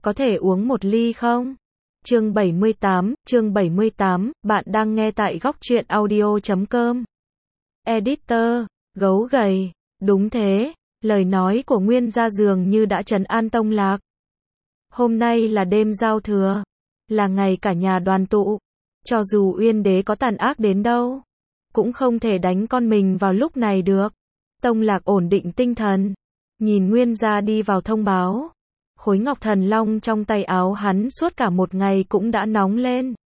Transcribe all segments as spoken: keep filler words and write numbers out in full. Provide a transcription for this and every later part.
có thể uống một ly không? Chương bảy mươi tám, chương bảy mươi tám, bạn đang nghe tại góc truyện audio chấm com. Editor, gấu gầy, đúng thế, lời nói của Nguyên Gia dường như đã trấn an Tông Lạc. Hôm nay là đêm giao thừa, là ngày cả nhà đoàn tụ, cho dù Uyên Đế có tàn ác đến đâu, cũng không thể đánh con mình vào lúc này được. Tông Lạc ổn định tinh thần, nhìn Nguyên Gia đi vào thông báo. Khối ngọc thần long trong tay áo hắn suốt cả một ngày cũng đã nóng lên.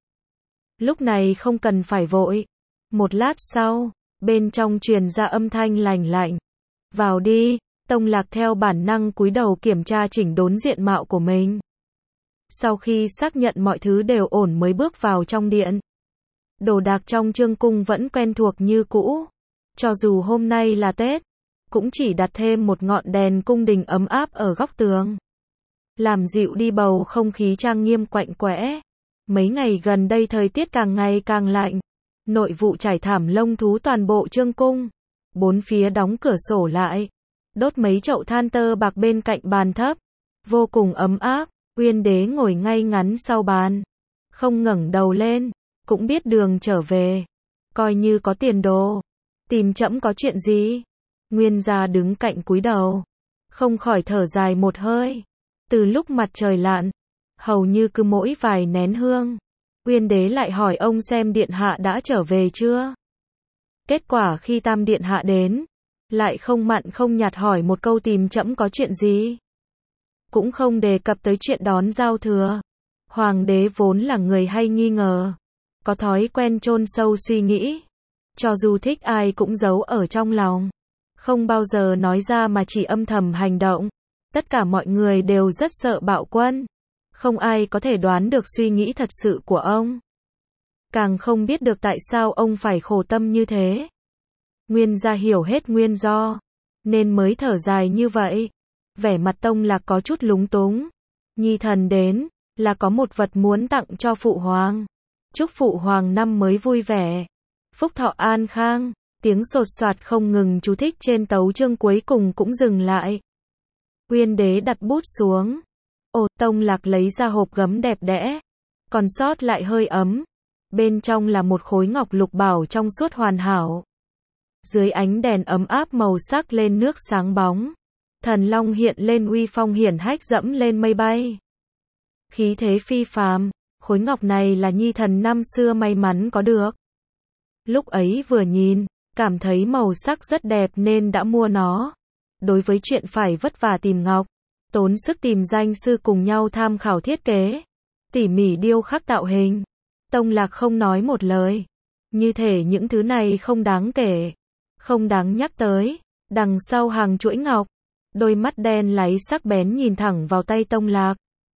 Lúc này không cần phải vội. Một lát sau, bên trong truyền ra âm thanh lành lạnh. Vào đi, Tông Lạc theo bản năng cúi đầu kiểm tra chỉnh đốn diện mạo của mình. Sau khi xác nhận mọi thứ đều ổn mới bước vào trong điện. Đồ đạc trong Trương cung vẫn quen thuộc như cũ. Cho dù hôm nay là Tết, cũng chỉ đặt thêm một ngọn đèn cung đình ấm áp ở góc tường, làm dịu đi bầu không khí trang nghiêm quạnh quẽ. Mấy ngày gần đây thời tiết càng ngày càng lạnh. Nội vụ trải thảm lông thú toàn bộ Trương cung. Bốn phía đóng cửa sổ lại. Đốt mấy chậu than tơ bạc bên cạnh bàn thấp. Vô cùng ấm áp. Uyên Đế ngồi ngay ngắn sau bàn. Không ngẩng đầu lên. Cũng biết đường trở về. Coi như có tiền đồ. Tìm trẫm có chuyện gì? Nguyên Gia đứng cạnh cúi đầu. Không khỏi thở dài một hơi. Từ lúc mặt trời lặn, hầu như cứ mỗi vài nén hương, Uyên Đế lại hỏi ông xem điện hạ đã trở về chưa. Kết quả khi Tam điện hạ đến, lại không mặn không nhạt hỏi một câu tìm trẫm có chuyện gì. Cũng không đề cập tới chuyện đón giao thừa. Hoàng đế vốn là người hay nghi ngờ, có thói quen chôn sâu suy nghĩ. Cho dù thích ai cũng giấu ở trong lòng, không bao giờ nói ra mà chỉ âm thầm hành động. Tất cả mọi người đều rất sợ Bạo Quân. Không ai có thể đoán được suy nghĩ thật sự của ông. Càng không biết được tại sao ông phải khổ tâm như thế. Nguyên Gia hiểu hết nguyên do, nên mới thở dài như vậy. Vẻ mặt Tông Lạc có chút lúng túng. Nhi thần đến, là có một vật muốn tặng cho Phụ Hoàng. Chúc Phụ Hoàng năm mới vui vẻ, phúc thọ an khang. Tiếng sột soạt không ngừng chú thích trên tấu chương cuối cùng cũng dừng lại. Uyên Đế đặt bút xuống. Ồ, Tông Lạc lấy ra hộp gấm đẹp đẽ, còn sót lại hơi ấm. Bên trong là một khối ngọc lục bảo trong suốt hoàn hảo. Dưới ánh đèn ấm áp màu sắc lên nước sáng bóng. Thần long hiện lên uy phong hiển hách dẫm lên mây bay. Khí thế phi phàm, khối ngọc này là Nhi thần năm xưa may mắn có được. Lúc ấy vừa nhìn, cảm thấy màu sắc rất đẹp nên đã mua nó. Đối với chuyện phải vất vả tìm ngọc, tốn sức tìm danh sư cùng nhau tham khảo thiết kế, tỉ mỉ điêu khắc tạo hình, Tông Lạc không nói một lời. Như thể những thứ này không đáng kể, không đáng nhắc tới. Đằng sau hàng chuỗi ngọc, đôi mắt đen láy sắc bén nhìn thẳng vào tay Tông Lạc.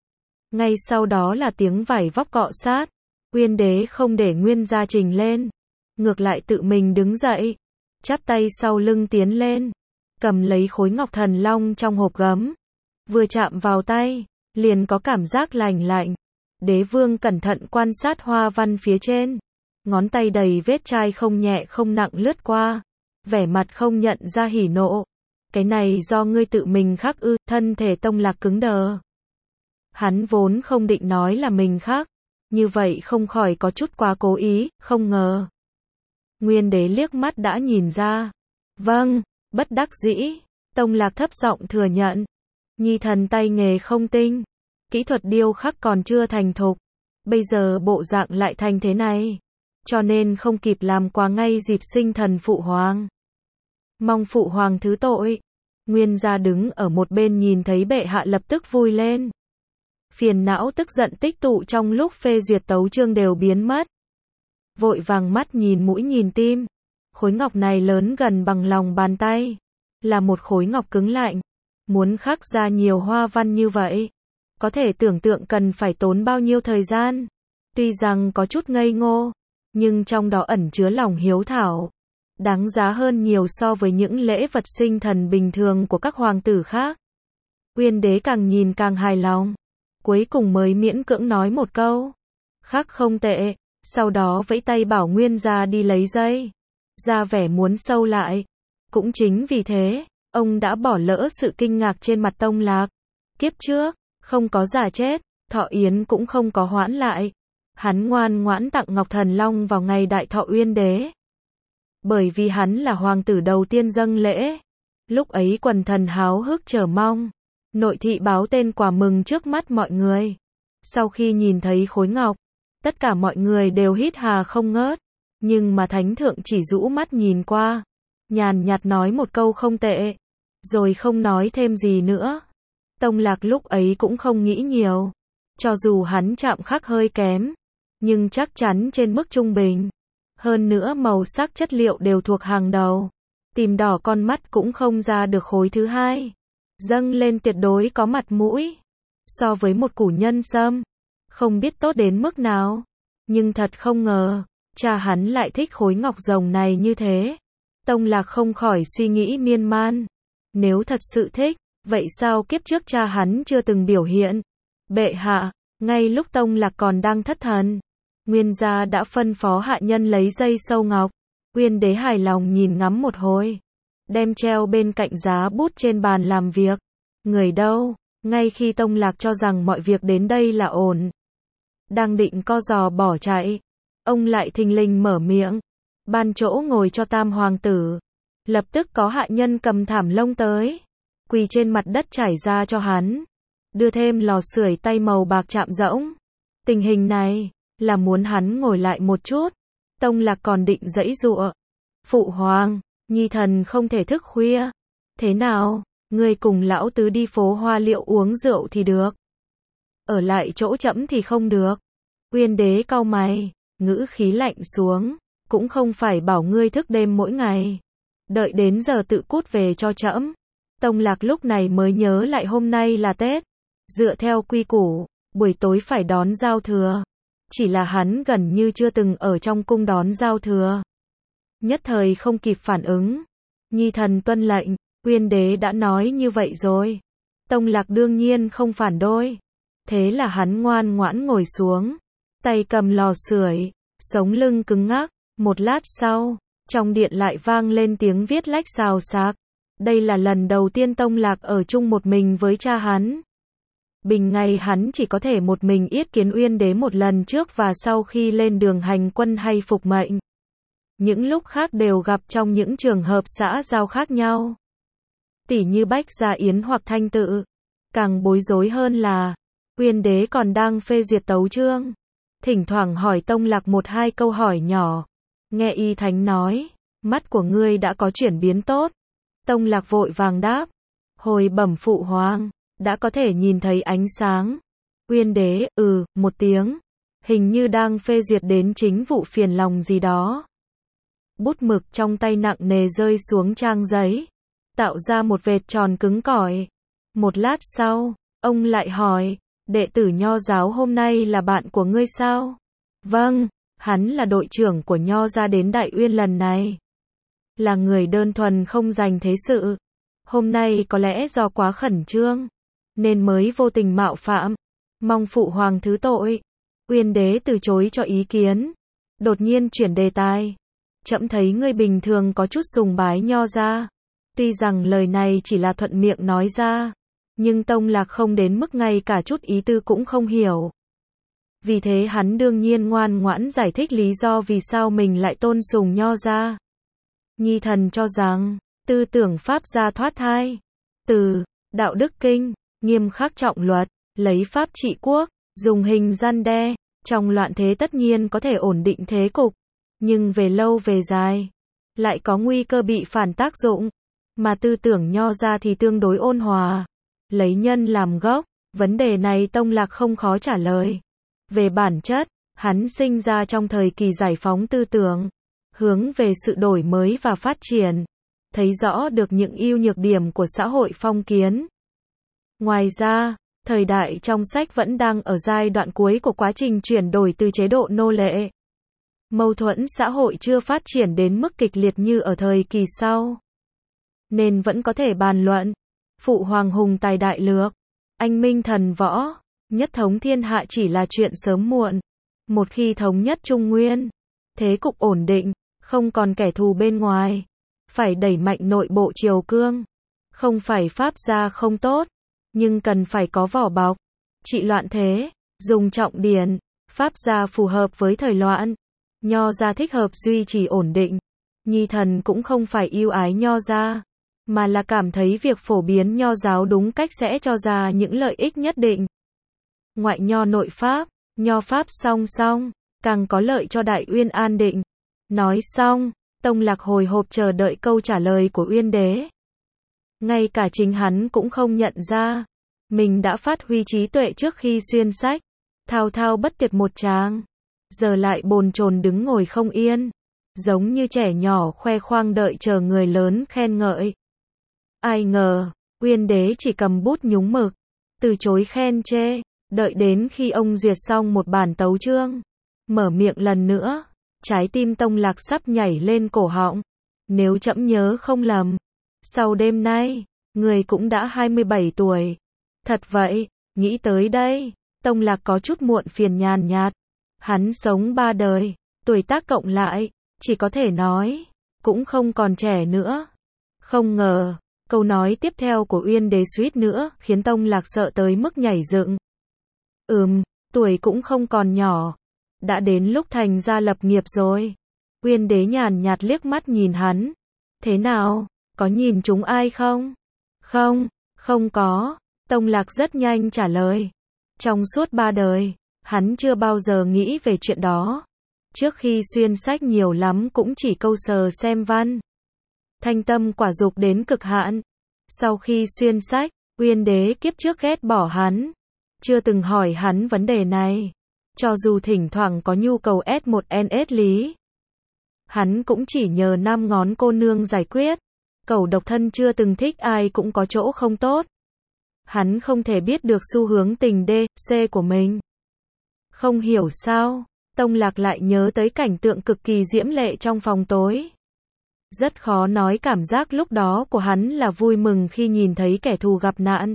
Ngay sau đó là tiếng vải vóc cọ sát. Uyên Đế không để Nguyên Gia trình lên, ngược lại tự mình đứng dậy, chắp tay sau lưng tiến lên, cầm lấy khối ngọc thần long trong hộp gấm. Vừa chạm vào tay, liền có cảm giác lành lạnh. Đế vương cẩn thận quan sát hoa văn phía trên. Ngón tay đầy vết chai không nhẹ không nặng lướt qua. Vẻ mặt không nhận ra hỉ nộ. Cái này do ngươi tự mình khắc ư? Thân thể Tông Lạc cứng đờ. Hắn vốn không định nói là mình khắc. Như vậy không khỏi có chút quá cố ý, không ngờ. Nguyên Đế liếc mắt đã nhìn ra. Vâng. Bất đắc dĩ, Tông Lạc thấp giọng thừa nhận. Nhi thần tay nghề không tinh, kỹ thuật điêu khắc còn chưa thành thục. Bây giờ bộ dạng lại thành thế này, cho nên không kịp làm quà ngay dịp sinh thần Phụ Hoàng. Mong Phụ Hoàng thứ tội. Nguyên Gia đứng ở một bên nhìn thấy bệ hạ lập tức vui lên. Phiền não tức giận tích tụ trong lúc phê duyệt tấu chương đều biến mất. Vội vàng mắt nhìn mũi nhìn tim. Khối ngọc này lớn gần bằng lòng bàn tay, là một khối ngọc cứng lạnh. Muốn khắc ra nhiều hoa văn như vậy, có thể tưởng tượng cần phải tốn bao nhiêu thời gian. Tuy rằng có chút ngây ngô, nhưng trong đó ẩn chứa lòng hiếu thảo, đáng giá hơn nhiều so với những lễ vật sinh thần bình thường của các hoàng tử khác. Uyên Đế càng nhìn càng hài lòng, cuối cùng mới miễn cưỡng nói một câu. Khắc không tệ, sau đó vẫy tay bảo Nguyên Gia đi lấy dây. Ra vẻ muốn sâu lại. Cũng chính vì thế, ông đã bỏ lỡ sự kinh ngạc trên mặt Tông Lạc. Kiếp trước, không có giả chết, thọ yến cũng không có hoãn lại. Hắn ngoan ngoãn tặng Ngọc Thần Long vào ngày đại thọ Uyên Đế. Bởi vì hắn là hoàng tử đầu tiên dâng lễ. Lúc ấy quần thần háo hức chờ mong. Nội thị báo tên quà mừng trước mắt mọi người. Sau khi nhìn thấy khối ngọc, tất cả mọi người đều hít hà không ngớt. Nhưng mà thánh thượng chỉ rũ mắt nhìn qua, nhàn nhạt nói một câu không tệ, rồi không nói thêm gì nữa. Tông Lạc lúc ấy cũng không nghĩ nhiều. Cho dù hắn chạm khắc hơi kém, nhưng chắc chắn trên mức trung bình. Hơn nữa màu sắc chất liệu đều thuộc hàng đầu. Tìm đỏ con mắt cũng không ra được khối thứ hai. Dâng lên tuyệt đối có mặt mũi. So với một củ nhân sâm, không biết tốt đến mức nào. Nhưng thật không ngờ, cha hắn lại thích khối ngọc rồng này như thế. Tông Lạc không khỏi suy nghĩ miên man. Nếu thật sự thích, vậy sao kiếp trước cha hắn chưa từng biểu hiện? Bệ hạ, ngay lúc Tông Lạc còn đang thất thần, Nguyên gia đã phân phó hạ nhân lấy dây sâu ngọc. Uyên Đế hài lòng nhìn ngắm một hồi, đem treo bên cạnh giá bút trên bàn làm việc. Người đâu? Ngay khi Tông Lạc cho rằng mọi việc đến đây là ổn, đang định co giò bỏ chạy, ông lại thình lình mở miệng, ban chỗ ngồi cho tam hoàng tử. Lập tức có hạ nhân cầm thảm lông tới, quỳ trên mặt đất trải ra cho hắn, đưa thêm lò sưởi tay màu bạc chạm rỗng. Tình hình này là muốn hắn ngồi lại một chút. Tông Lạc còn định giãy giụa. Phụ hoàng, nhi thần không thể thức khuya. Thế nào, ngươi cùng lão tứ đi phố Hoa Liệu uống rượu thì được, ở lại chỗ trẫm thì không được. Uyên Đế cau mày, ngữ khí lạnh xuống, cũng không phải bảo ngươi thức đêm mỗi ngày, đợi đến giờ tự cút về cho trẫm. Tông Lạc lúc này mới nhớ lại hôm nay là Tết, dựa theo quy củ, buổi tối phải đón giao thừa. Chỉ là hắn gần như chưa từng ở trong cung đón giao thừa, nhất thời không kịp phản ứng. Nhi thần tuân lệnh, Uyên Đế đã nói như vậy rồi. Tông Lạc đương nhiên không phản đối. Thế là hắn ngoan ngoãn ngồi xuống, tay cầm lò sưởi, sống lưng cứng ngắc. Một lát sau, trong điện lại vang lên tiếng viết lách xào xạc. Đây là lần đầu tiên Tông Lạc ở chung một mình với cha hắn. Bình ngày hắn chỉ có thể một mình yết kiến Uyên Đế một lần trước và sau khi lên đường hành quân hay phục mệnh. Những lúc khác đều gặp trong những trường hợp xã giao khác nhau, tỉ như Bách Gia Yến hoặc Thanh Tự. Càng bối rối hơn là, Uyên Đế còn đang phê duyệt tấu chương, thỉnh thoảng hỏi Tông Lạc một hai câu hỏi nhỏ. Nghe y thánh nói, mắt của ngươi đã có chuyển biến tốt. Tông Lạc vội vàng đáp, hồi bẩm phụ hoàng, đã có thể nhìn thấy ánh sáng. Uyên Đế, ừ, một tiếng, hình như đang phê duyệt đến chính vụ phiền lòng gì đó. Bút mực trong tay nặng nề rơi xuống trang giấy, tạo ra một vệt tròn cứng cỏi. Một lát sau, ông lại hỏi, đệ tử Nho giáo hôm nay là bạn của ngươi sao? Vâng, hắn là đội trưởng của Nho gia đến Đại Uyên lần này. Là người đơn thuần không dành thế sự. Hôm nay có lẽ do quá khẩn trương, nên mới vô tình mạo phạm. Mong phụ hoàng thứ tội. Uyên Đế từ chối cho ý kiến, đột nhiên chuyển đề tài. Trẫm thấy ngươi bình thường có chút sùng bái Nho gia. Tuy rằng lời này chỉ là thuận miệng nói ra, nhưng Tông Lạc không đến mức ngay cả chút ý tư cũng không hiểu. Vì thế hắn đương nhiên ngoan ngoãn giải thích lý do vì sao mình lại tôn sùng Nho gia. Nhi thần cho rằng, tư tưởng Pháp gia thoát thai, từ đạo đức kinh, nghiêm khắc trọng luật, lấy pháp trị quốc, dùng hình răn đe, trong loạn thế tất nhiên có thể ổn định thế cục, nhưng về lâu về dài, lại có nguy cơ bị phản tác dụng. Mà tư tưởng Nho gia thì tương đối ôn hòa, lấy nhân làm gốc. Vấn đề này Tông Lạc không khó trả lời. Về bản chất, hắn sinh ra trong thời kỳ giải phóng tư tưởng, hướng về sự đổi mới và phát triển, thấy rõ được những ưu nhược điểm của xã hội phong kiến. Ngoài ra, thời đại trong sách vẫn đang ở giai đoạn cuối của quá trình chuyển đổi từ chế độ nô lệ. Mâu thuẫn xã hội chưa phát triển đến mức kịch liệt như ở thời kỳ sau, nên vẫn có thể bàn luận. Phụ hoàng hùng tài đại lược, anh minh thần võ, nhất thống thiên hạ chỉ là chuyện sớm muộn. Một khi thống nhất Trung Nguyên, thế cục ổn định, không còn kẻ thù bên ngoài, phải đẩy mạnh nội bộ triều cương. Không phải Pháp gia không tốt, nhưng cần phải có vỏ bọc. trị loạn thế, dùng trọng điển, pháp gia phù hợp với thời loạn. Nho gia thích hợp duy trì ổn định. Nhi thần cũng không phải yêu ái nho gia, mà là cảm thấy việc phổ biến nho giáo đúng cách sẽ cho ra những lợi ích nhất định. Ngoại nho nội pháp, nho pháp song song, càng có lợi cho Đại Uyên an định. Nói xong, Tông Lạc hồi hộp chờ đợi câu trả lời của Uyên Đế. Ngay cả chính hắn cũng không nhận ra, mình đã phát huy trí tuệ trước khi xuyên sách, thao thao bất tuyệt một tràng, giờ lại bồn chồn đứng ngồi không yên, giống như trẻ nhỏ khoe khoang đợi chờ người lớn khen ngợi. Ai ngờ, Uyên Đế chỉ cầm bút nhúng mực, từ chối khen chê, đợi đến khi ông duyệt xong một bản tấu chương, mở miệng lần nữa, trái tim Tông Lạc sắp nhảy lên cổ họng. Nếu trẫm nhớ không lầm, sau đêm nay, người cũng đã hai mươi bảy tuổi. Thật vậy, nghĩ tới đây, Tông Lạc có chút muộn phiền nhàn nhạt. Hắn sống ba đời, tuổi tác cộng lại, chỉ có thể nói, cũng không còn trẻ nữa. Không ngờ, câu nói tiếp theo của Uyên Đế suýt nữa khiến Tông Lạc sợ tới mức nhảy dựng. Ừm, tuổi cũng không còn nhỏ, đã đến lúc thành gia lập nghiệp rồi. Uyên Đế nhàn nhạt liếc mắt nhìn hắn. Thế nào, có nhìn chúng ai không? Không, không có. Tông Lạc rất nhanh trả lời. Trong suốt ba đời, hắn chưa bao giờ nghĩ về chuyện đó. Trước khi xuyên sách nhiều lắm cũng chỉ câu sờ xem văn. Thanh tâm quả dục đến cực hạn. Sau khi xuyên sách, Uyên Đế kiếp trước ghét bỏ hắn. Chưa từng hỏi hắn vấn đề này. Cho dù thỉnh thoảng có nhu cầu S một N S lý, hắn cũng chỉ nhờ năm ngón cô nương giải quyết. Cẩu độc thân chưa từng thích ai cũng có chỗ không tốt. Hắn không thể biết được xu hướng tình D, C của mình. Không hiểu sao, Tông Lạc lại nhớ tới cảnh tượng cực kỳ diễm lệ trong phòng tối. Rất khó nói cảm giác lúc đó của hắn là vui mừng khi nhìn thấy kẻ thù gặp nạn,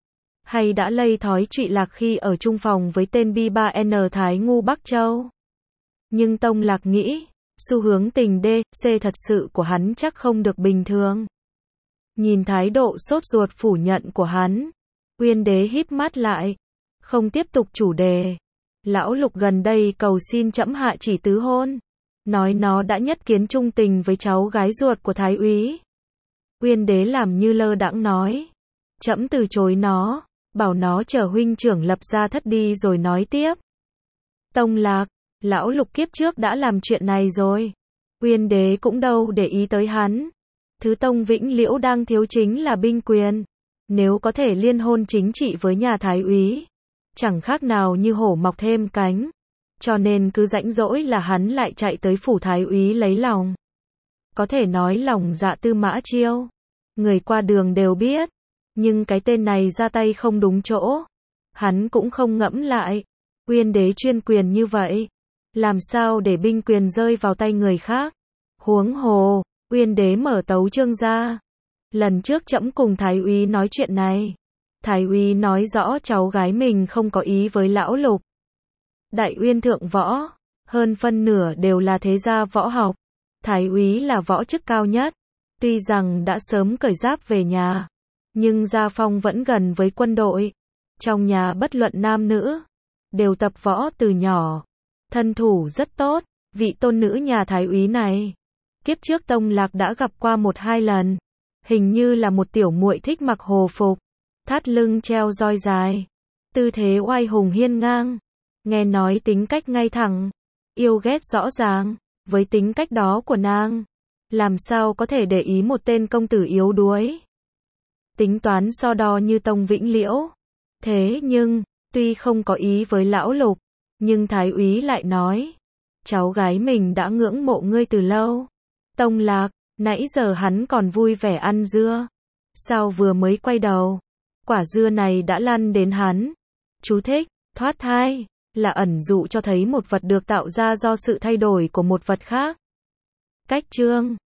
hay đã lây thói trụy lạc khi ở chung phòng với tên B ba N Thái Ngu Bắc Châu. Nhưng Tông Lạc nghĩ, xu hướng tình D, C thật sự của hắn chắc không được bình thường. Nhìn thái độ sốt ruột phủ nhận của hắn, Uyên Đế híp mắt lại, không tiếp tục chủ đề. Lão Lục gần đây cầu xin trẫm hạ chỉ tứ hôn, nói nó đã nhất kiến trung tình với cháu gái ruột của Thái úy. Uyên Đế làm như lơ đãng nói, trẫm từ chối nó, bảo nó chờ huynh trưởng lập gia thất đi rồi nói tiếp. Tông Lạc, Lão Lục kiếp trước đã làm chuyện này rồi. Uyên Đế cũng đâu để ý tới hắn. Thứ Tông Vĩnh Liễu đang thiếu chính là binh quyền. Nếu có thể liên hôn chính trị với nhà Thái úy, chẳng khác nào như hổ mọc thêm cánh. Cho nên cứ rãnh rỗi là hắn lại chạy tới phủ Thái úy lấy lòng. Có thể nói lòng dạ Tư Mã Chiêu, người qua đường đều biết. Nhưng cái tên này ra tay không đúng chỗ, hắn cũng không ngẫm lại. Uyên Đế chuyên quyền như vậy, làm sao để binh quyền rơi vào tay người khác? Huống hồ, Uyên Đế mở tấu chương ra. Lần trước trẫm cùng Thái úy nói chuyện này, Thái úy nói rõ cháu gái mình không có ý với Lão Lục. Đại Uyên thượng võ, hơn phân nửa đều là thế gia võ học. Thái úy là võ chức cao nhất, tuy rằng đã sớm cởi giáp về nhà, nhưng gia phong vẫn gần với quân đội. Trong nhà bất luận nam nữ, đều tập võ từ nhỏ, thân thủ rất tốt. Vị tôn nữ nhà Thái úy này, kiếp trước Tông Lạc đã gặp qua một hai lần. Hình như là một tiểu muội thích mặc hồ phục, thắt lưng treo roi dài, tư thế oai hùng hiên ngang. Nghe nói tính cách ngay thẳng, yêu ghét rõ ràng. Với tính cách đó của nàng, làm sao có thể để ý một tên công tử yếu đuối, tính toán so đo như Tông Vĩnh Liễu. Thế nhưng, tuy không có ý với Lão Lục, nhưng Thái úy lại nói, cháu gái mình đã ngưỡng mộ ngươi từ lâu. Tông Lạc, nãy giờ hắn còn vui vẻ ăn dưa, sao vừa mới quay đầu, quả dưa này đã lăn đến hắn. Chú thích, thoát thai, là ẩn dụ cho thấy một vật được tạo ra do sự thay đổi của một vật khác. Cách chương